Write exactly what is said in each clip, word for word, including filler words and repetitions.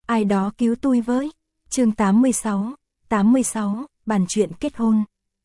ai đó cứu tôi với. Chương tám mươi sáu, tám mươi sáu, bàn chuyện kết hôn.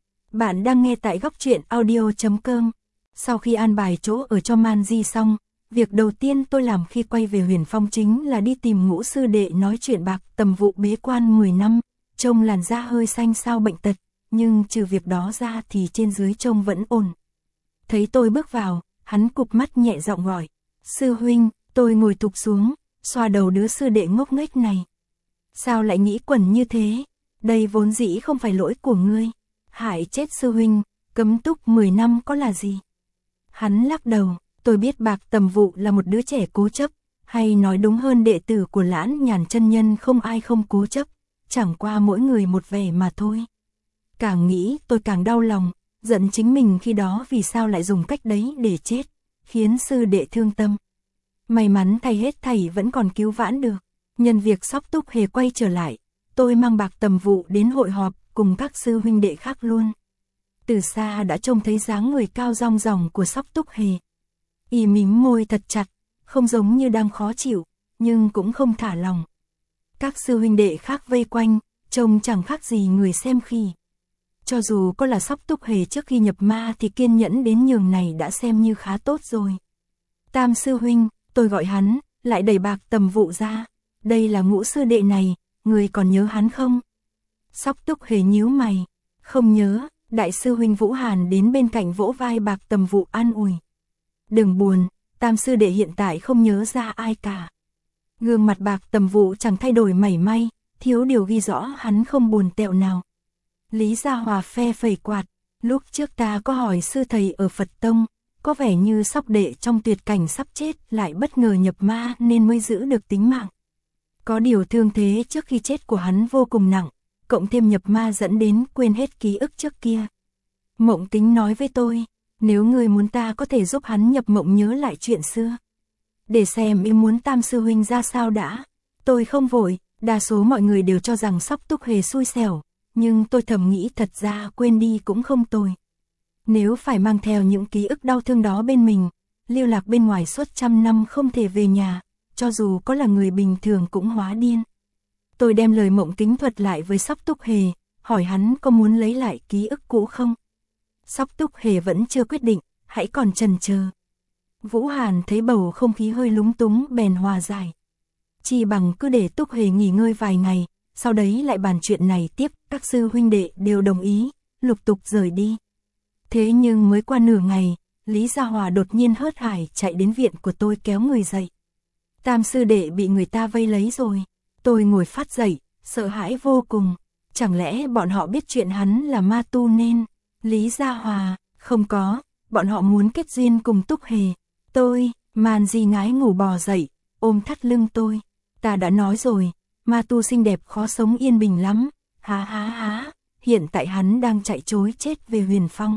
Bạn đang nghe tại góc truyện audio chấm com. Sau khi an bài chỗ ở cho Man Di xong, việc đầu tiên tôi làm khi quay về Huyền Phong chính là đi tìm Ngũ sư đệ nói chuyện bạc tầm vụ bế quan mười năm, trông làn da hơi xanh sao bệnh tật, nhưng trừ việc đó ra thì trên dưới trông vẫn ổn. Thấy tôi bước vào, hắn cụp mắt nhẹ giọng gọi, sư huynh. Tôi ngồi thụp xuống, xoa đầu đứa sư đệ ngốc nghếch này. Sao lại nghĩ quẩn như thế? Đây vốn dĩ không phải lỗi của ngươi. Hại chết sư huynh, cấm túc mười năm có là gì? Hắn lắc đầu, tôi biết Bạc Tầm Vụ là một đứa trẻ cố chấp, hay nói đúng hơn đệ tử của Lãn Nhàn chân nhân không ai không cố chấp, chẳng qua mỗi người một vẻ mà thôi. Càng nghĩ tôi càng đau lòng, giận chính mình khi đó vì sao lại dùng cách đấy để chết, khiến sư đệ thương tâm. May mắn thay hết thảy vẫn còn cứu vãn được. Nhân việc Sóc Túc Hề quay trở lại, tôi mang Bạc Tầm Vụ đến hội họp cùng các sư huynh đệ khác luôn. Từ xa đã trông thấy dáng người cao rong ròng của Sóc Túc Hề. Y mím môi thật chặt, không giống như đang khó chịu, nhưng cũng không thả lòng. Các sư huynh đệ khác vây quanh, trông chẳng khác gì người xem khỉ. Cho dù có là Sóc Túc Hề trước khi nhập ma thì kiên nhẫn đến nhường này đã xem như khá tốt rồi. Tam sư huynh, tôi gọi hắn, lại đẩy Bạc Tầm Vụ ra. Đây là Ngũ sư đệ này, người còn nhớ hắn không? Sóc Túc Hề nhíu mày, không nhớ. Đại sư huynh Vũ Hàn đến bên cạnh vỗ vai Bạc Tầm Vụ an ủi. Đừng buồn, tam sư đệ hiện tại không nhớ ra ai cả. Gương mặt Bạc Tầm Vụ chẳng thay đổi mảy may, thiếu điều ghi rõ hắn không buồn tẹo nào. Lý Gia Hòa phe phẩy quạt, lúc trước ta có hỏi sư thầy ở Phật Tông, có vẻ như Sóc đệ trong tuyệt cảnh sắp chết lại bất ngờ nhập ma nên mới giữ được tính mạng. Có điều thương thế trước khi chết của hắn vô cùng nặng, cộng thêm nhập ma dẫn đến quên hết ký ức trước kia. Mộng Kính nói với tôi, nếu người muốn ta có thể giúp hắn nhập mộng nhớ lại chuyện xưa. Để xem ý muốn tam sư huynh ra sao đã. Tôi không vội, đa số mọi người đều cho rằng Sóc Túc Hề xui xẻo, nhưng tôi thầm nghĩ thật ra quên đi cũng không tồi. Nếu phải mang theo những ký ức đau thương đó bên mình, lưu lạc bên ngoài suốt trăm năm không thể về nhà, cho dù có là người bình thường cũng hóa điên. Tôi đem lời Mộng Kính thuật lại với Sóc Túc Hề, hỏi hắn có muốn lấy lại ký ức cũ không. Sóc Túc Hề vẫn chưa quyết định, hãy còn chần chờ. Vũ Hàn thấy bầu không khí hơi lúng túng bèn hòa giải. Chỉ bằng cứ để Túc Hề nghỉ ngơi vài ngày, sau đấy lại bàn chuyện này tiếp. Các sư huynh đệ đều đồng ý, lục tục rời đi. Thế nhưng mới qua nửa ngày, Lý Gia Hòa đột nhiên hớt hải chạy đến viện của tôi kéo người dậy. Tam sư đệ bị người ta vây lấy rồi. Tôi ngồi phát dậy, sợ hãi vô cùng. Chẳng lẽ bọn họ biết chuyện hắn là ma tu nên? Lý Gia Hòa, không có, bọn họ muốn kết duyên cùng Túc Hề. Tôi, Man Di ngái ngủ bò dậy, ôm thắt lưng tôi. Ta đã nói rồi, ma tu xinh đẹp khó sống yên bình lắm. Há há há, hiện tại hắn đang chạy trối chết về Huyền Phong.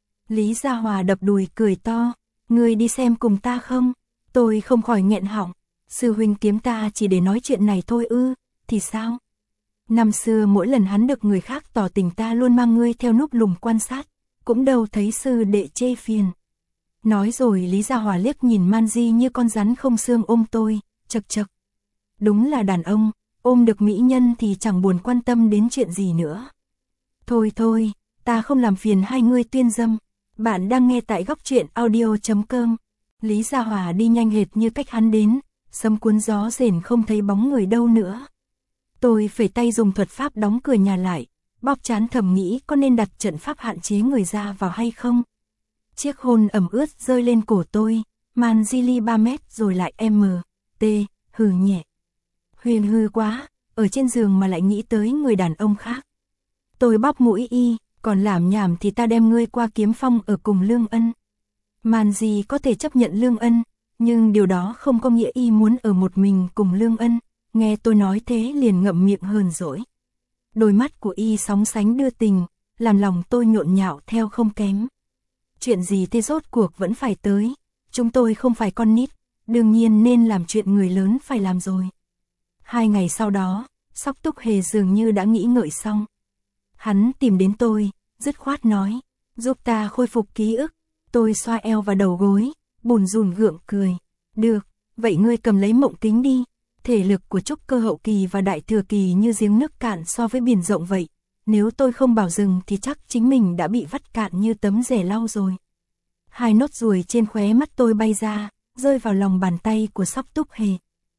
Lý Gia Hòa đập đùi cười to, ngươi đi xem cùng ta không? Tôi không khỏi nghẹn họng. Sư huynh kiếm ta chỉ để nói chuyện này thôi ư, thì sao? Năm xưa mỗi lần hắn được người khác tỏ tình ta luôn mang ngươi theo núp lùm quan sát, cũng đâu thấy sư đệ chê phiền. Nói rồi Lý Gia Hòa liếc nhìn Man Di như con rắn không xương ôm tôi, chật chật. Đúng là đàn ông, ôm được mỹ nhân thì chẳng buồn quan tâm đến chuyện gì nữa. Thôi thôi, ta không làm phiền hai ngươi tuyên dâm. Bạn đang nghe tại góc truyện audio chấm com. Lý Gia Hòa đi nhanh hệt như cách hắn đến. Sấm cuốn gió rền không thấy bóng người đâu nữa. Tôi phẩy tay dùng thuật pháp đóng cửa nhà lại, bóp trán thầm nghĩ có nên đặt trận pháp hạn chế người ra vào hay không. Chiếc hôn ẩm ướt rơi lên cổ tôi, Man Di ly ba mét rồi lại M, T, hừ nhẹ. Huyền hư quá, ở trên giường mà lại nghĩ tới người đàn ông khác. Tôi bóp mũi y, còn làm nhảm thì ta đem ngươi qua Kiếm Phong ở cùng Lương Ân. Man Di có thể chấp nhận Lương Ân, nhưng điều đó không có nghĩa y muốn ở một mình cùng Lương Ân. Nghe tôi nói thế liền ngậm miệng hờn dỗi. Đôi mắt của y sóng sánh đưa tình, làm lòng tôi nhộn nhạo theo không kém. Chuyện gì thế rốt cuộc vẫn phải tới. Chúng tôi không phải con nít, đương nhiên nên làm chuyện người lớn phải làm rồi. Hai ngày sau đó, Sóc Túc Hề dường như đã nghĩ ngợi xong. Hắn tìm đến tôi, dứt khoát nói, giúp ta khôi phục ký ức. Tôi xoa eo và đầu gối, bùn rùn gượng cười. Được, vậy ngươi cầm lấy Mộng Kính đi. Thể lực của trúc cơ hậu kỳ và đại thừa kỳ như giếng nước cạn so với biển rộng vậy. Nếu tôi không bảo dừng thì chắc chính mình đã bị vắt cạn như tấm rẻ lau rồi. Hai nốt ruồi trên khóe mắt tôi bay ra, rơi vào lòng bàn tay của Sóc Túc Hề.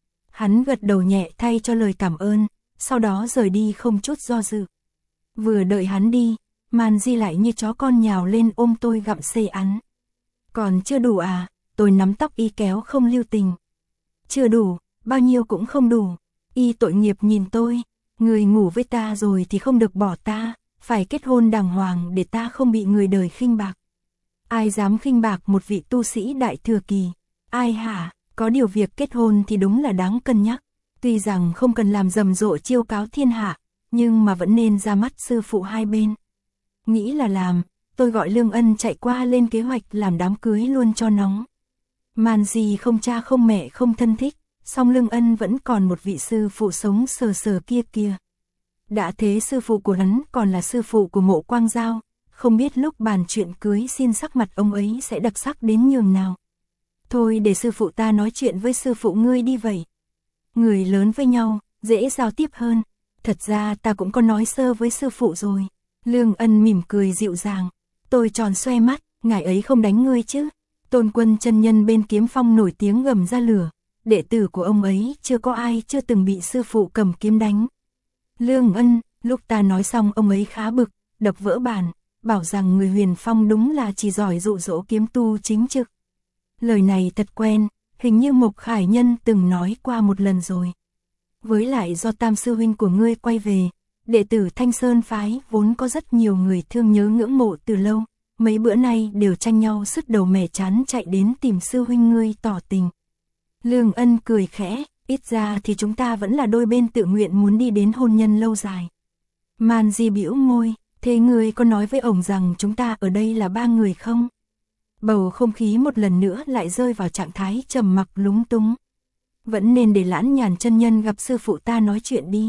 Hắn gật đầu nhẹ thay cho lời cảm ơn, sau đó rời đi không chút do dự. Vừa đợi hắn đi, Man Di lại như chó con nhào lên ôm tôi gặm xê ăn. Còn chưa đủ à, tôi nắm tóc y kéo không lưu tình. Chưa đủ, bao nhiêu cũng không đủ. Y tội nghiệp nhìn tôi, người ngủ với ta rồi thì không được bỏ ta, phải kết hôn đàng hoàng để ta không bị người đời khinh bạc. Ai dám khinh bạc một vị tu sĩ đại thừa kỳ? Ai hả? Có điều việc kết hôn thì đúng là đáng cân nhắc. Tuy rằng không cần làm rầm rộ chiêu cáo thiên hạ, nhưng mà vẫn nên ra mắt sư phụ hai bên. Nghĩ là làm, tôi gọi Lương Ân chạy qua lên kế hoạch làm đám cưới luôn cho nóng. Man Di không cha không mẹ không thân thích, song Lương Ân vẫn còn một vị sư phụ sống sờ sờ kia kia. Đã thế sư phụ của hắn còn là sư phụ của Mộ Quang Giao, không biết lúc bàn chuyện cưới xin sắc mặt ông ấy sẽ đặc sắc đến nhường nào. Thôi để sư phụ ta nói chuyện với sư phụ ngươi đi vậy. Người lớn với nhau, dễ giao tiếp hơn. Thật ra ta cũng có nói sơ với sư phụ rồi. Lương Ân mỉm cười dịu dàng. Tôi tròn xoe mắt, ngài ấy không đánh ngươi chứ. Tôn Quân chân nhân bên Kiếm Phong nổi tiếng gầm ra lửa. Đệ tử của ông ấy chưa có ai chưa từng bị sư phụ cầm kiếm đánh. Lương Ân, lúc ta nói xong ông ấy khá bực, đập vỡ bàn, bảo rằng người Huyền Phong đúng là chỉ giỏi dụ dỗ kiếm tu chính trực. Lời này thật quen, hình như Mộc Khải Nhân từng nói qua một lần rồi. Với lại do tam sư huynh của ngươi quay về, đệ tử Thanh Sơn phái vốn có rất nhiều người thương nhớ ngưỡng mộ từ lâu, mấy bữa nay đều tranh nhau sứt đầu mẻ chán chạy đến tìm sư huynh ngươi tỏ tình. Lương Ân cười khẽ, ít ra thì chúng ta vẫn là đôi bên tự nguyện muốn đi đến hôn nhân lâu dài. Man Di bĩu môi, thế ngươi có nói với ổng rằng chúng ta ở đây là ba người không? Bầu không khí một lần nữa lại rơi vào trạng thái trầm mặc lúng túng. Vẫn nên để Lãn Nhàn chân nhân gặp sư phụ ta nói chuyện đi.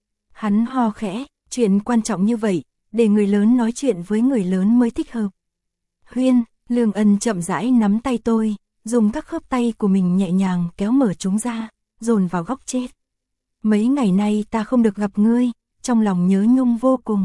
Hắn ho khẽ, chuyện quan trọng như vậy, để người lớn nói chuyện với người lớn mới thích hợp. Huyên, Lương Ân chậm rãi nắm tay tôi, dùng các khớp tay của mình nhẹ nhàng kéo mở chúng ra, dồn vào góc chết. Mấy ngày nay ta không được gặp ngươi, trong lòng nhớ nhung vô cùng.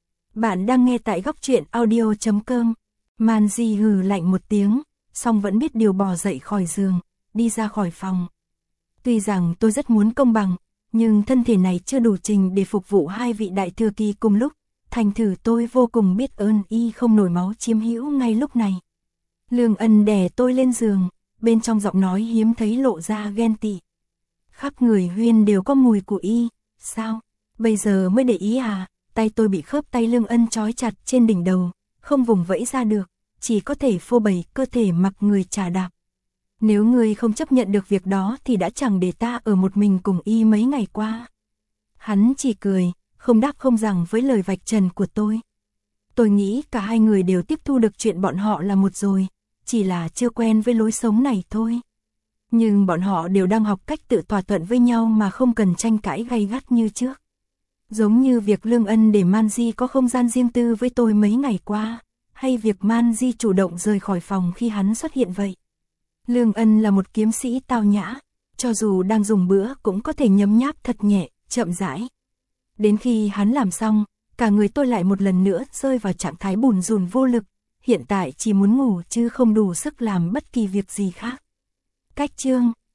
Bạn đang nghe tại góc truyện audio chấm com. Man Di hừ lạnh một tiếng, song vẫn biết điều bò dậy khỏi giường, đi ra khỏi phòng. Tuy rằng tôi rất muốn công bằng, nhưng thân thể này chưa đủ trình để phục vụ hai vị đại thừa kỳ cùng lúc, thành thử tôi vô cùng biết ơn y không nổi máu chiếm hữu ngay lúc này. Lương Ân đè tôi lên giường, bên trong giọng nói hiếm thấy lộ ra ghen tị. Khắp người Huyên đều có mùi của y, sao? Bây giờ mới để ý à? Tay tôi bị khớp tay Lương Ân trói chặt trên đỉnh đầu, không vùng vẫy ra được, chỉ có thể phô bày cơ thể mặc người trà đạp. Nếu ngươi không chấp nhận được việc đó thì đã chẳng để ta ở một mình cùng y mấy ngày qua. Hắn chỉ cười, không đáp không rằng với lời vạch trần của tôi. Tôi nghĩ cả hai người đều tiếp thu được chuyện bọn họ là một rồi, chỉ là chưa quen với lối sống này thôi. Nhưng bọn họ đều đang học cách tự thỏa thuận với nhau mà không cần tranh cãi gay gắt như trước. Giống như việc Lương Ân để Man Di có không gian riêng tư với tôi mấy ngày qua, hay việc Man Di chủ động rời khỏi phòng khi hắn xuất hiện vậy. Lương Ân là một kiếm sĩ tao nhã, cho dù đang dùng bữa cũng có thể nhấm nháp thật nhẹ, chậm rãi. Đến khi hắn làm xong, cả người tôi lại một lần nữa rơi vào trạng thái bùn rùn vô lực, hiện tại chỉ muốn ngủ chứ không đủ sức làm bất kỳ việc gì khác. Cách chương